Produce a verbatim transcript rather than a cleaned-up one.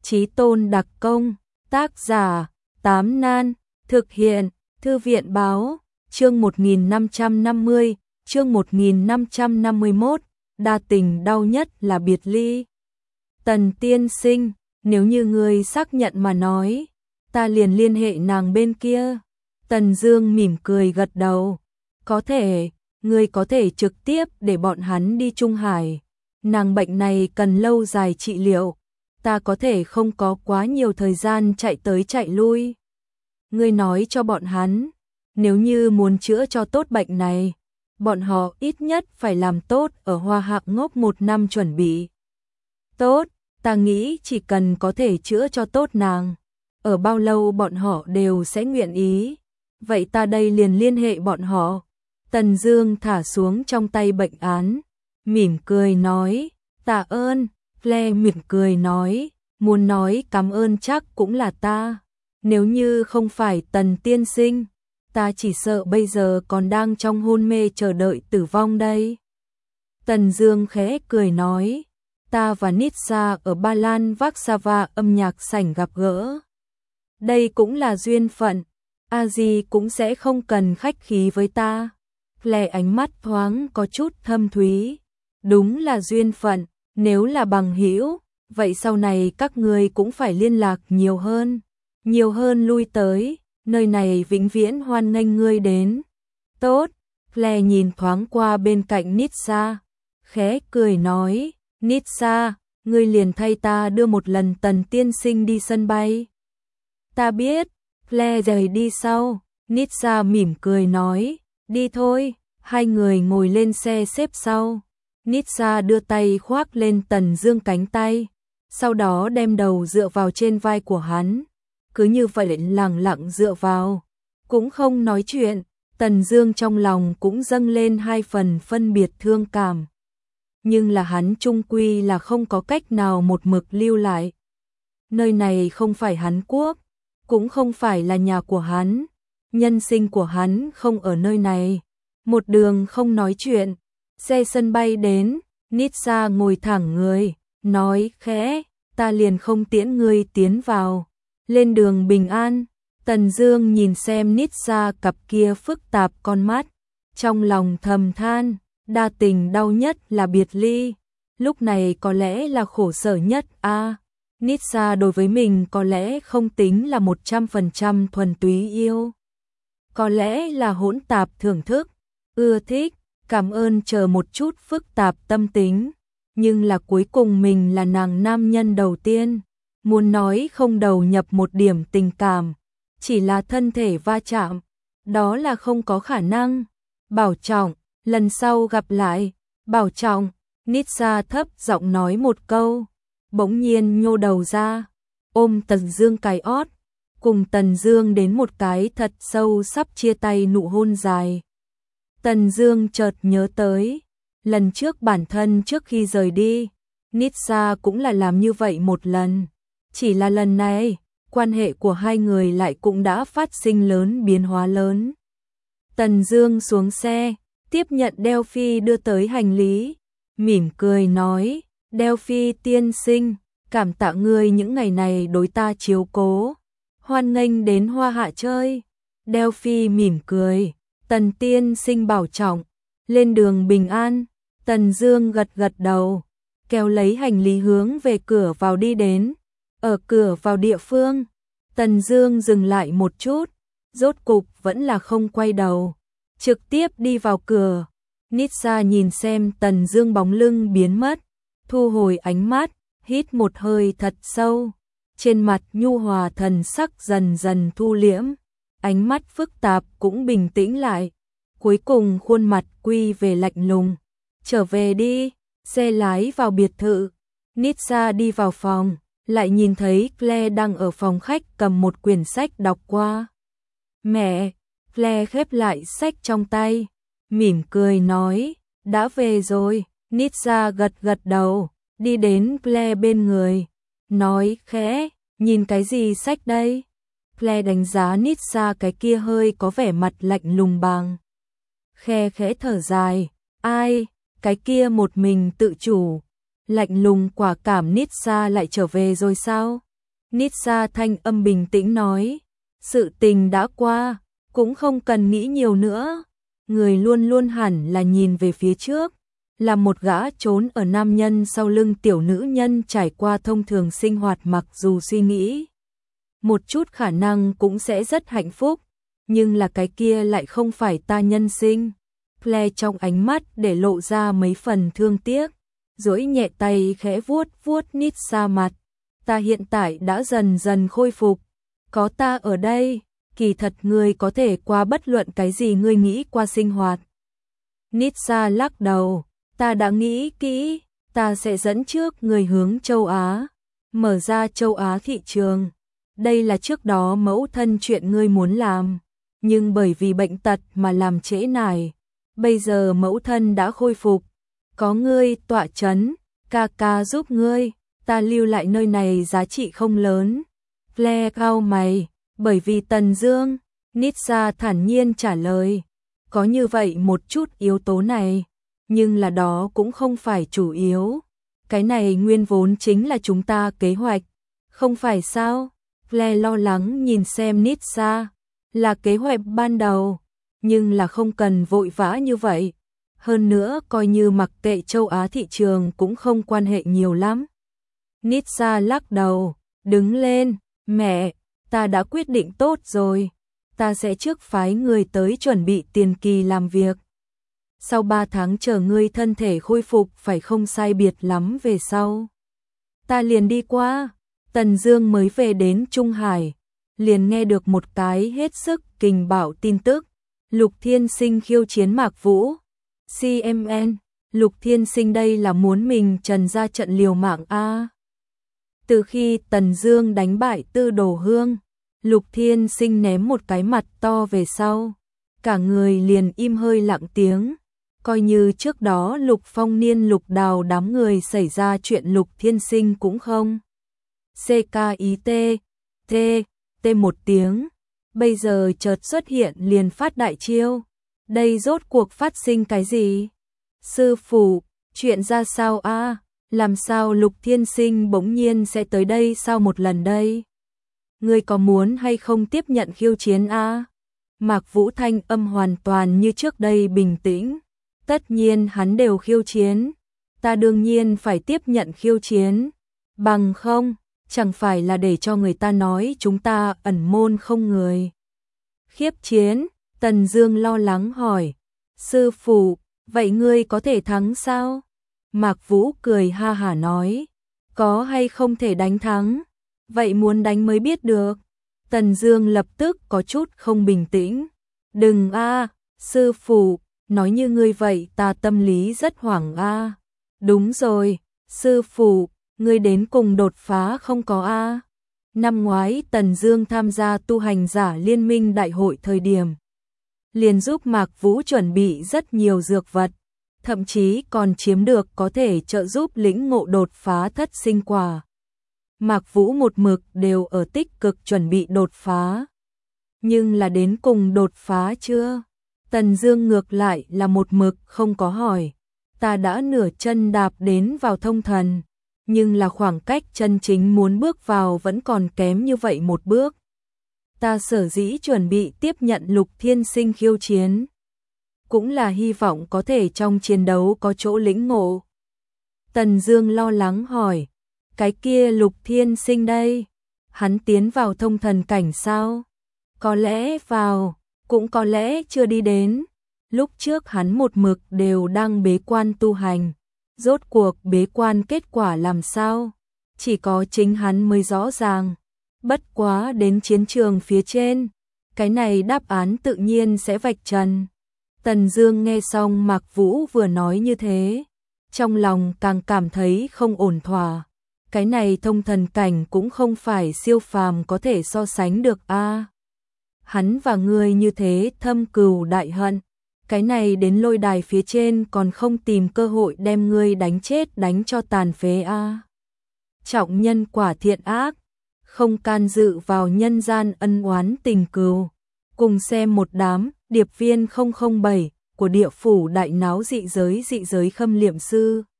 Chí tôn đặc công, tác giả, Tám Nan, thực hiện, Thư viện báo, chương một nghìn năm trăm năm mươi, chương một nghìn năm trăm năm mươi mốt, đa tình đau nhất là biệt ly. Tần tiên sinh, nếu như ngươi xác nhận mà nói, ta liền liên hệ nàng bên kia. Tần Dương mỉm cười gật đầu, có thể, ngươi có thể trực tiếp để bọn hắn đi Trung Hải. Nàng bệnh này cần lâu dài trị liệu, ta có thể không có quá nhiều thời gian chạy tới chạy lui. Ngươi nói cho bọn hắn, nếu như muốn chữa cho tốt bệnh này, bọn họ ít nhất phải làm tốt ở Hoa Hạc Ngốc một năm chuẩn bị. Tốt, ta nghĩ chỉ cần có thể chữa cho tốt nàng, ở bao lâu bọn họ đều sẽ nguyện ý. Vậy ta đây liền liên hệ bọn họ. Tần Dương thả xuống trong tay bệnh án, mỉm cười nói, tạ ơn. Claire mỉm cười nói, muốn nói cảm ơn chắc cũng là ta. Nếu như không phải Tần tiên sinh, ta chỉ sợ bây giờ còn đang trong hôn mê chờ đợi tử vong đây. Tần Dương khẽ cười nói, ta và Nitsa ở Ba Lan Warsaw âm nhạc sảnh gặp gỡ. Đây cũng là duyên phận, a di cũng sẽ không cần khách khí với ta. Claire ánh mắt thoáng có chút thâm thúy, đúng là duyên phận, nếu là bằng hữu, vậy sau này các ngươi cũng phải liên lạc nhiều hơn, nhiều hơn lui tới, nơi này vĩnh viễn hoan nghênh ngươi đến. Tốt, Claire nhìn thoáng qua bên cạnh Nitsa, khẽ cười nói, Nitsa, ngươi liền thay ta đưa một lần Tần tiên sinh đi sân bay. Ta biết. Claire rời đi sau, Nitsa mỉm cười nói, đi thôi. Hai người ngồi lên xe xếp sau. Nitsa đưa tay khoác lên Tần Dương cánh tay, sau đó đem đầu dựa vào trên vai của hắn, cứ như vậy lặng lặng dựa vào, cũng không nói chuyện. Tần Dương trong lòng cũng dâng lên hai phần phân biệt thương cảm, nhưng là hắn chung quy là không có cách nào một mực lưu lại. Nơi này không phải hắn quốc, cũng không phải là nhà của hắn, nhân sinh của hắn không ở nơi này. Một đường không nói chuyện, xe sân bay đến, Nitsa ngồi thẳng người, nói khẽ, ta liền không tiễn ngươi tiến vào. Lên đường bình an. Tần Dương nhìn xem Nitsa cặp kia phức tạp con mắt, trong lòng thầm than, đa tình đau nhất là biệt ly, lúc này có lẽ là khổ sở nhất a. À, Nitsa đối với mình có lẽ không tính là một trăm phần trăm thuần túy yêu, có lẽ là hỗn tạp thưởng thức, ưa thích, cảm ơn chờ một chút phức tạp tâm tính, nhưng là cuối cùng mình là nàng nam nhân đầu tiên, muốn nói không đầu nhập một điểm tình cảm, chỉ là thân thể va chạm, đó là không có khả năng. Bảo trọng, lần sau gặp lại. Bảo trọng. Nitsa thấp giọng nói một câu, bỗng nhiên nhô đầu ra, ôm Tần Dương cái ót, cùng Tần Dương đến một cái thật sâu sắp chia tay nụ hôn dài. Tần Dương chợt nhớ tới, lần trước bản thân trước khi rời đi, Nitsa cũng là làm như vậy một lần, chỉ là lần này, quan hệ của hai người lại cũng đã phát sinh lớn biến hóa lớn. Tần Dương xuống xe, tiếp nhận Delphi đưa tới hành lý, mỉm cười nói, Delphi tiên sinh, cảm tạ ngươi những ngày này đối ta chiếu cố, hoan nghênh đến Hoa Hạ chơi. Delphi mỉm cười, Tần tiên sinh bảo trọng, lên đường bình an. Tần Dương gật gật đầu, kéo lấy hành lý hướng về cửa vào đi đến. Ở cửa vào địa phương, Tần Dương dừng lại một chút, rốt cục vẫn là không quay đầu, trực tiếp đi vào cửa. Nitsa nhìn xem Tần Dương bóng lưng biến mất, thu hồi ánh mắt, hít một hơi thật sâu, trên mặt nhu hòa thần sắc dần dần thu liễm, ánh mắt phức tạp cũng bình tĩnh lại, cuối cùng khuôn mặt quy về lạnh lùng. Trở về đi. Xe lái vào biệt thự, Nitsa đi vào phòng, lại nhìn thấy Claire đang ở phòng khách cầm một quyển sách đọc qua. Mẹ. Claire khép lại sách trong tay, mỉm cười nói, đã về rồi. Nitsa gật gật đầu, đi đến Claire bên người, nói khẽ, nhìn cái gì sách đây? Claire đánh giá Nitsa cái kia hơi có vẻ mặt lạnh lùng bằng, khe khẽ thở dài, ai, cái kia một mình tự chủ, lạnh lùng quả cảm. Nitsa lại trở về rồi sao? Nitsa thanh âm bình tĩnh nói, sự tình đã qua, cũng không cần nghĩ nhiều nữa. Người luôn luôn hẳn là nhìn về phía trước, là một gã trốn ở nam nhân sau lưng tiểu nữ nhân trải qua thông thường sinh hoạt, mặc dù suy nghĩ một chút khả năng cũng sẽ rất hạnh phúc, nhưng là cái kia lại không phải ta nhân sinh. Claire trong ánh mắt để lộ ra mấy phần thương tiếc, duỗi nhẹ tay khẽ vuốt vuốt Nitsa mặt. Ta hiện tại đã dần dần khôi phục, có ta ở đây, kỳ thật ngươi có thể qua bất luận cái gì ngươi nghĩ qua sinh hoạt. Nitsa lắc đầu, ta đã nghĩ kỹ, ta sẽ dẫn trước người hướng châu Á, mở ra châu Á thị trường. Đây là trước đó mẫu thân chuyện ngươi muốn làm, nhưng bởi vì bệnh tật mà làm trễ nải. Bây giờ mẫu thân đã khôi phục, có ngươi tọa chấn, ca ca giúp ngươi, ta lưu lại nơi này giá trị không lớn. Claire cau mày, bởi vì Tần Dương. Nitsa thản nhiên trả lời, có như vậy một chút yếu tố này, nhưng là đó cũng không phải chủ yếu. Cái này nguyên vốn chính là chúng ta kế hoạch, không phải sao? Claire lo lắng nhìn xem Nitsa, là kế hoạch ban đầu, nhưng là không cần vội vã như vậy. Hơn nữa coi như mặc kệ châu Á thị trường cũng không quan hệ nhiều lắm. Nitsa lắc đầu, đứng lên, mẹ, ta đã quyết định tốt rồi, ta sẽ trước phái người tới chuẩn bị tiền kỳ làm việc. Sau ba tháng chờ ngươi thân thể khôi phục phải không sai biệt lắm về sau. Ta liền đi qua. Tần Dương mới về đến Trung Hải, liền nghe được một cái hết sức kình bạo tin tức. Lục Thiên Sinh khiêu chiến Mạc Vũ. xê em en, Lục Thiên Sinh đây là muốn mình trần ra trận liều mạng a. Từ khi Tần Dương đánh bại Tư Đồ Hương, Lục Thiên Sinh ném một cái mặt to về sau, cả người liền im hơi lặng tiếng. Coi như trước đó Lục Phong Niên Lục Đào đám người xảy ra chuyện, Lục Thiên Sinh cũng không xê ca i tê, T, T một tiếng, bây giờ chợt xuất hiện liền phát đại chiêu. Đây rốt cuộc phát sinh cái gì? Sư phụ, chuyện ra sao a? Làm sao Lục Thiên Sinh bỗng nhiên sẽ tới đây sau một lần đây? Ngươi có muốn hay không tiếp nhận khiêu chiến a? Mạc Vũ thanh âm hoàn toàn như trước đây bình tĩnh. Tất nhiên hắn đều khiêu chiến, ta đương nhiên phải tiếp nhận khiêu chiến, bằng không, chẳng phải là để cho người ta nói chúng ta ẩn môn không người. Khiếp chiến, Tần Dương lo lắng hỏi, sư phụ, vậy ngươi có thể thắng sao? Mạc Vũ cười ha hả nói, có hay không thể đánh thắng, vậy muốn đánh mới biết được. Tần Dương lập tức có chút không bình tĩnh, đừng a, sư phụ, nói như ngươi vậy ta tâm lý rất hoảng a. Đúng rồi, sư phụ, ngươi đến cùng đột phá không có a? Năm ngoái Tần Dương tham gia tu hành giả liên minh đại hội thời điểm, liền giúp Mạc Vũ chuẩn bị rất nhiều dược vật, thậm chí còn chiếm được có thể trợ giúp lĩnh ngộ đột phá thất sinh quả. Mạc Vũ một mực đều ở tích cực chuẩn bị đột phá. Nhưng là đến cùng đột phá chưa? Tần Dương ngược lại là một mực không có hỏi. Ta đã nửa chân đạp đến vào thông thần, nhưng là khoảng cách chân chính muốn bước vào vẫn còn kém như vậy một bước. Ta sở dĩ chuẩn bị tiếp nhận Lục Thiên Sinh khiêu chiến, cũng là hy vọng có thể trong chiến đấu có chỗ lĩnh ngộ. Tần Dương lo lắng hỏi, cái kia Lục Thiên Sinh đây, hắn tiến vào thông thần cảnh sao? Có lẽ vào, cũng có lẽ chưa đi đến. Lúc trước hắn một mực đều đang bế quan tu hành, rốt cuộc bế quan kết quả làm sao? Chỉ có chính hắn mới rõ ràng. Bất quá đến chiến trường phía trên, cái này đáp án tự nhiên sẽ vạch trần. Tần Dương nghe xong Mạc Vũ vừa nói như thế, trong lòng càng cảm thấy không ổn thỏa. Cái này thông thần cảnh cũng không phải siêu phàm có thể so sánh được a. Hắn và ngươi như thế thâm cừu đại hận, cái này đến lôi đài phía trên còn không tìm cơ hội đem ngươi đánh chết đánh cho tàn phế a. Trọng nhân quả thiện ác, không can dự vào nhân gian ân oán tình cừu. Cùng xem một đám điệp viên không không bảy của địa phủ đại náo dị giới dị giới khâm liệm sư.